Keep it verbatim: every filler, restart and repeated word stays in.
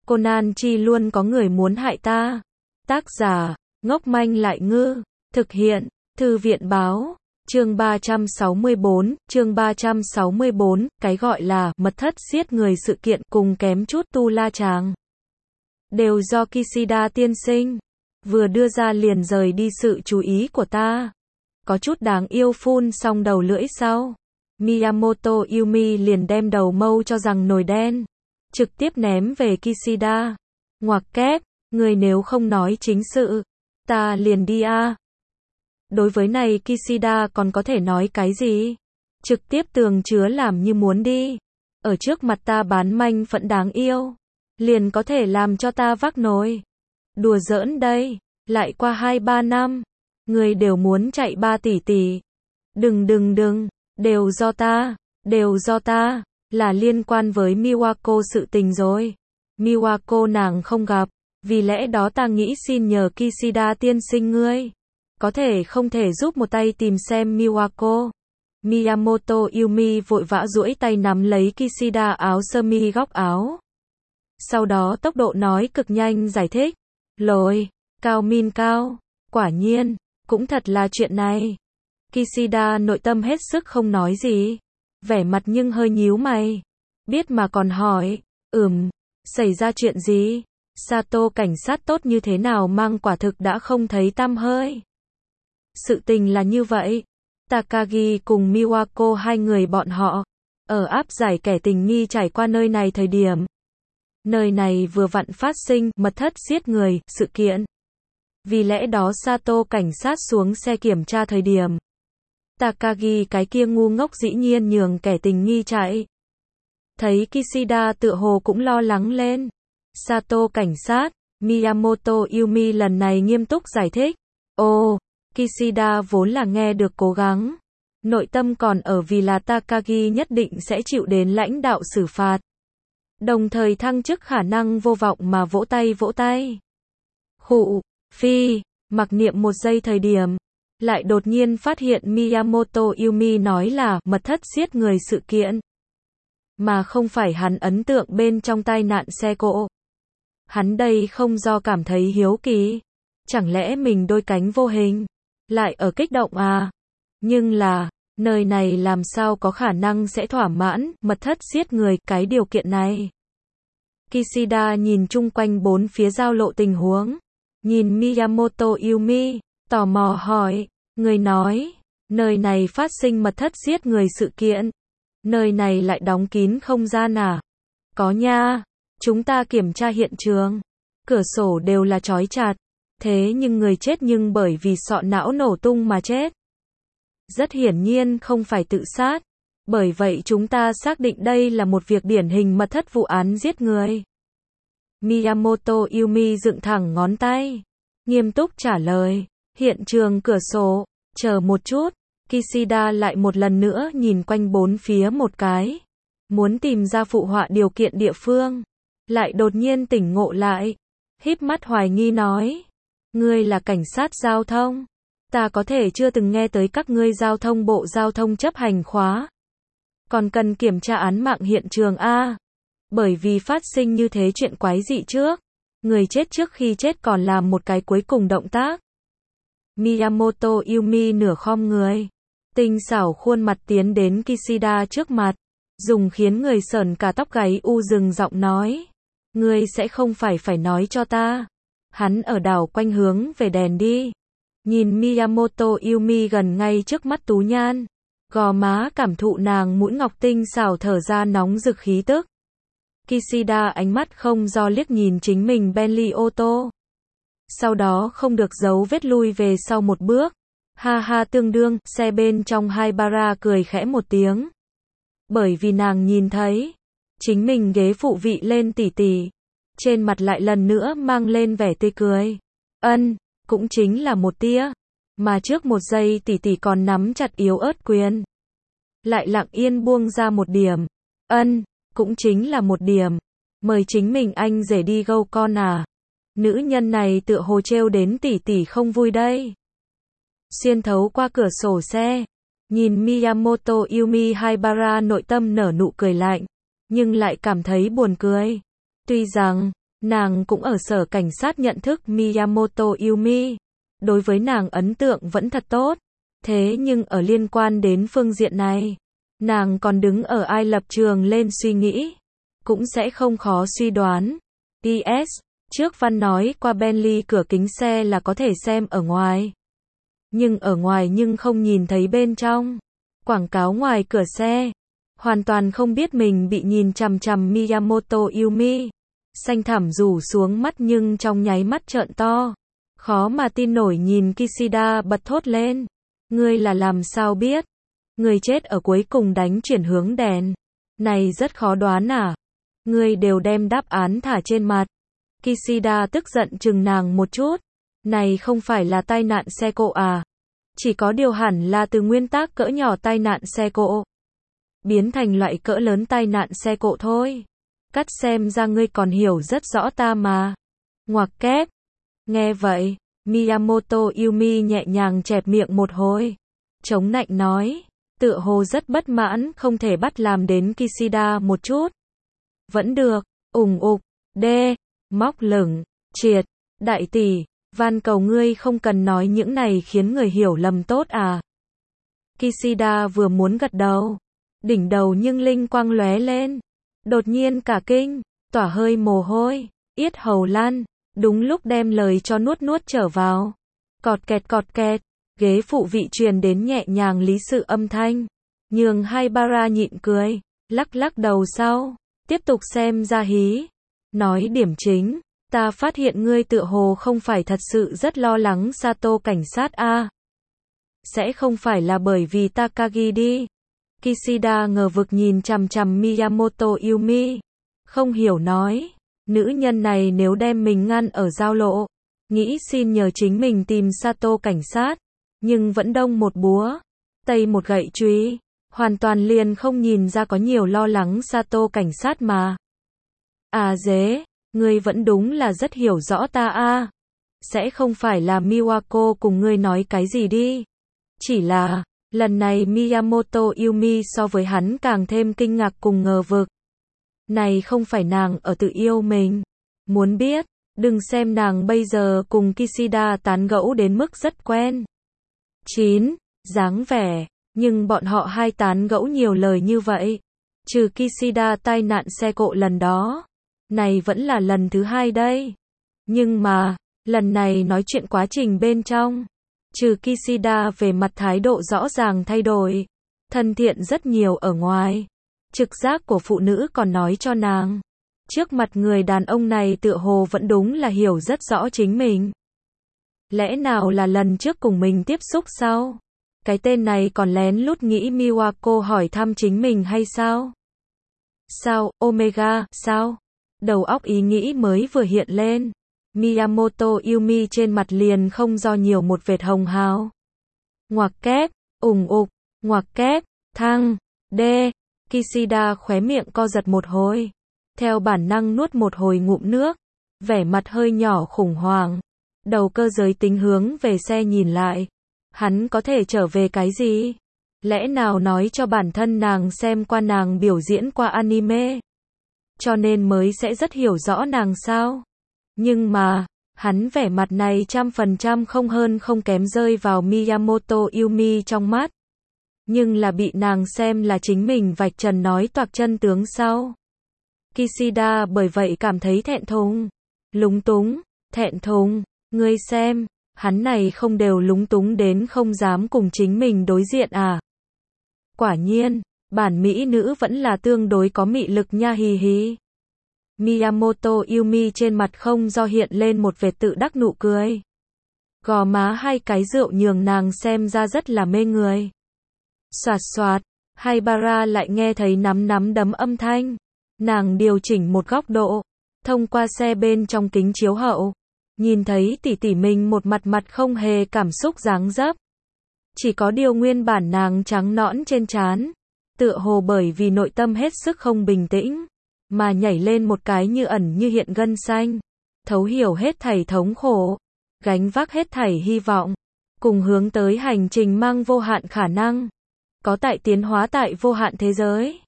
Conan Chi luôn có người muốn hại ta. Tác giả, ngốc manh lại ngư. Thực hiện, Thư viện báo. Chương ba trăm sáu mươi bốn, chương ba trăm sáu mươi bốn, cái gọi là mật thất giết người sự kiện cùng kém chút tu la chàng. Đều do Kishida tiên sinh. Vừa đưa ra liền rời đi sự chú ý của ta. Có chút đáng yêu phun xong đầu lưỡi sau. Miyamoto Yumi liền đem đầu mâu cho rằng nồi đen. Trực tiếp ném về Kishida. Ngoặc kép, người nếu không nói chính sự, ta liền đi a. Đối với này Kishida còn có thể nói cái gì? Trực tiếp tường chứa làm như muốn đi. Ở trước mặt ta bán manh phẫn đáng yêu. Liền có thể làm cho ta vác nồi. Đùa giỡn đây, lại qua hai ba năm. Người đều muốn chạy ba tỷ tỷ. Đừng đừng đừng, đều do ta, đều do ta, là liên quan với Miwako sự tình rồi. Miwako nàng không gặp, vì lẽ đó ta nghĩ xin nhờ Kishida tiên sinh ngươi. Có thể không thể giúp một tay tìm xem Miwako. Miyamoto Yumi vội vã duỗi tay nắm lấy Kishida áo sơ mi góc áo. Sau đó tốc độ nói cực nhanh giải thích. Lồi, cao min cao, quả nhiên, cũng thật là chuyện này. Kishida nội tâm hết sức không nói gì. Vẻ mặt nhưng hơi nhíu mày. Biết mà còn hỏi, ừm, xảy ra chuyện gì? Sato cảnh sát tốt như thế nào mang quả thực đã không thấy tăm hơi. Sự tình là như vậy. Takagi cùng Miwako hai người bọn họ, ở áp giải kẻ tình nghi trải qua nơi này thời điểm. Nơi này vừa vặn phát sinh mật thất giết người, sự kiện. Vì lẽ đó Sato cảnh sát xuống xe kiểm tra thời điểm. Takagi cái kia ngu ngốc dĩ nhiên nhường kẻ tình nghi chạy. Thấy Kishida tựa hồ cũng lo lắng lên. Sato cảnh sát, Miyamoto Yumi lần này nghiêm túc giải thích. Ồ, Kishida vốn là nghe được cố gắng. Nội tâm còn ở vì là Takagi nhất định sẽ chịu đến lãnh đạo xử phạt. Đồng thời thăng chức khả năng vô vọng mà vỗ tay vỗ tay. Khụ, phi, mặc niệm một giây thời điểm. Lại đột nhiên phát hiện Miyamoto Yumi nói là mật thất giết người sự kiện. Mà không phải hắn ấn tượng bên trong tai nạn xe cộ. Hắn đây không do cảm thấy hiếu kỳ. Chẳng lẽ mình đôi cánh vô hình lại ở kích động à? Nhưng là, nơi này làm sao có khả năng sẽ thỏa mãn mật thất giết người cái điều kiện này? Kishida nhìn chung quanh bốn phía giao lộ tình huống. Nhìn Miyamoto Yumi, tò mò hỏi, người nói, nơi này phát sinh mật thất giết người sự kiện. Nơi này lại đóng kín không gian à? Có nha, chúng ta kiểm tra hiện trường. Cửa sổ đều là trói chặt. Thế nhưng người chết nhưng bởi vì sọ não nổ tung mà chết. Rất hiển nhiên không phải tự sát. Bởi vậy chúng ta xác định đây là một việc điển hình mật thất vụ án giết người. Miyamoto Yumi dựng thẳng ngón tay. Nghiêm túc trả lời. Hiện trường cửa sổ. Chờ một chút. Kishida lại một lần nữa nhìn quanh bốn phía một cái. Muốn tìm ra phụ họa điều kiện địa phương. Lại đột nhiên tỉnh ngộ lại. Híp mắt hoài nghi nói. Ngươi là cảnh sát giao thông. Ta có thể chưa từng nghe tới các ngươi giao thông bộ giao thông chấp hành khóa. Còn cần kiểm tra án mạng hiện trường a. Bởi vì phát sinh như thế chuyện quái dị trước. Người chết trước khi chết còn làm một cái cuối cùng động tác. Miyamoto Yumi nửa khom người. Tinh xảo khuôn mặt tiến đến Kishida trước mặt. Dùng khiến người sởn cả tóc gáy u dừng giọng nói. Ngươi sẽ không phải phải nói cho ta. Hắn ở đảo quanh hướng về đèn đi. Nhìn Miyamoto Yumi gần ngay trước mắt Tú Nhan. Gò má cảm thụ nàng mũi ngọc tinh xảo thở ra nóng rực khí tức. Kishida ánh mắt không do liếc nhìn chính mình Bentley ô tô. Sau đó không được giấu vết lui về sau một bước. Ha ha tương đương, xe bên trong hai bara cười khẽ một tiếng. Bởi vì nàng nhìn thấy. Chính mình ghế phụ vị lên tỉ tỉ. Trên mặt lại lần nữa mang lên vẻ tươi cười. Ân, cũng chính là một tia. Mà trước một giây tỷ tỷ còn nắm chặt yếu ớt quyền. Lại lặng yên buông ra một điểm. Ân, cũng chính là một điểm. Mời chính mình anh rể đi gâu con à. Nữ nhân này tựa hồ trêu đến tỷ tỷ không vui đây. Xuyên thấu qua cửa sổ xe. Nhìn Miyamoto Yumi Haibara nội tâm nở nụ cười lạnh. Nhưng lại cảm thấy buồn cười. Tuy rằng, Nàng cũng ở sở cảnh sát nhận thức Miyamoto Yumi. Đối với nàng ấn tượng vẫn thật tốt. Thế nhưng ở liên quan đến phương diện này, nàng còn đứng ở ai lập trường lên suy nghĩ. Cũng sẽ không khó suy đoán. pê ét. Trước Văn nói qua Bentley cửa kính xe là có thể xem ở ngoài. Nhưng ở ngoài nhưng không nhìn thấy bên trong. Quảng cáo ngoài cửa xe. Hoàn toàn không biết mình bị nhìn chằm chằm Miyamoto Yumi. Xanh thẳm rủ xuống mắt nhưng trong nháy mắt trợn to. Khó mà tin nổi nhìn Kishida bật thốt lên. Ngươi là làm sao biết? Người chết ở cuối cùng đánh chuyển hướng đèn. Này rất khó đoán à? Ngươi đều đem đáp án thả trên mặt. Kishida tức giận chừng nàng một chút. Này không phải là tai nạn xe cộ à? Chỉ có điều hẳn là từ nguyên tắc cỡ nhỏ tai nạn xe cộ biến thành loại cỡ lớn tai nạn xe cộ thôi. Cắt xem ra ngươi còn hiểu rất rõ ta mà. Ngoặc kép. Nghe vậy, Miyamoto Yumi nhẹ nhàng chẹp miệng một hồi. Chống nạnh nói, tựa hồ rất bất mãn không thể bắt làm đến Kishida một chút. Vẫn được, ủng ục, đê, móc lửng, triệt, đại tỷ, van cầu ngươi không cần nói những này khiến người hiểu lầm tốt à. Kishida vừa muốn gật đầu, đỉnh đầu nhưng linh quang lóe lên. Đột nhiên cả kinh, tỏa hơi mồ hôi, yết hầu lan, đúng lúc đem lời cho nuốt nuốt trở vào. Cọt kẹt cọt kẹt, ghế phụ vị truyền đến nhẹ nhàng lý sự âm thanh. Nhường Haibara nhịn cười, lắc lắc đầu sau, tiếp tục xem ra hí. Nói điểm chính, ta phát hiện ngươi tựa hồ không phải thật sự rất lo lắng Sato cảnh sát a. À. Sẽ không phải là bởi vì Takagi đi. Kishida ngờ vực nhìn chằm chằm Miyamoto Yumi. Không hiểu nói, nữ nhân này nếu đem mình ngăn ở giao lộ, nghĩ xin nhờ chính mình tìm Sato cảnh sát, nhưng vẫn đông một búa, tây một gậy chùy, hoàn toàn liền không nhìn ra có nhiều lo lắng Sato cảnh sát mà. À dế, ngươi vẫn đúng là rất hiểu rõ ta a. À. Sẽ không phải là Miwako cùng ngươi nói cái gì đi. Chỉ là, lần này Miyamoto Yumi so với hắn càng thêm kinh ngạc cùng ngờ vực. Này không phải nàng ở tự yêu mình. Muốn biết, đừng xem nàng bây giờ cùng Kishida tán gẫu đến mức rất quen. chín. Dáng vẻ, nhưng bọn họ hai tán gẫu nhiều lời như vậy. Trừ Kishida tai nạn xe cộ lần đó. Này vẫn là lần thứ hai đây. Nhưng mà, lần này nói chuyện quá trình bên trong. Trừ Kishida về mặt thái độ rõ ràng thay đổi. Thân thiện rất nhiều ở ngoài. Trực giác của phụ nữ còn nói cho nàng. Trước mặt người đàn ông này tựa hồ vẫn đúng là hiểu rất rõ chính mình. Lẽ nào là lần trước cùng mình tiếp xúc sao? Cái tên này còn lén lút nghĩ Miwako hỏi thăm chính mình hay sao? Sao, Omega, sao? Đầu óc ý nghĩ mới vừa hiện lên. Miyamoto Yumi trên mặt liền không do nhiều một vệt hồng hào. Ngoặc kép, ủng ục, ngoặc kép, thăng, đê. Kishida khóe miệng co giật một hồi. Theo bản năng nuốt một hồi ngụm nước. Vẻ mặt hơi nhỏ khủng hoảng. Đầu cơ giới tính hướng về xe nhìn lại. Hắn có thể trở về cái gì? Lẽ nào nói cho bản thân nàng xem qua nàng biểu diễn qua anime? Cho nên mới sẽ rất hiểu rõ nàng sao? Nhưng mà, hắn vẻ mặt này trăm phần trăm không hơn không kém rơi vào Miyamoto Yumi trong mắt. Nhưng là bị nàng xem là chính mình vạch trần nói toạc chân tướng sau. Kishida bởi vậy cảm thấy thẹn thùng. Lúng túng, thẹn thùng, ngươi xem, hắn này không đều lúng túng đến không dám cùng chính mình đối diện à. Quả nhiên, bản mỹ nữ vẫn là tương đối có mị lực nha hì hì. Miyamoto Yumi trên mặt không do hiện lên một vệt tự đắc nụ cười. Gò má hai cái rượu nhường nàng xem ra rất là mê người. Xoạt xoạt, Haibara lại nghe thấy nắm nắm đấm âm thanh. Nàng điều chỉnh một góc độ, thông qua xe bên trong kính chiếu hậu, nhìn thấy tỷ tỷ mình một mặt mặt không hề cảm xúc dáng dấp. Chỉ có điều nguyên bản nàng trắng nõn trên trán, tựa hồ bởi vì nội tâm hết sức không bình tĩnh, mà nhảy lên một cái như ẩn như hiện gân xanh, thấu hiểu hết thảy thống khổ, gánh vác hết thảy hy vọng, cùng hướng tới hành trình mang vô hạn khả năng, có tại tiến hóa tại vô hạn thế giới.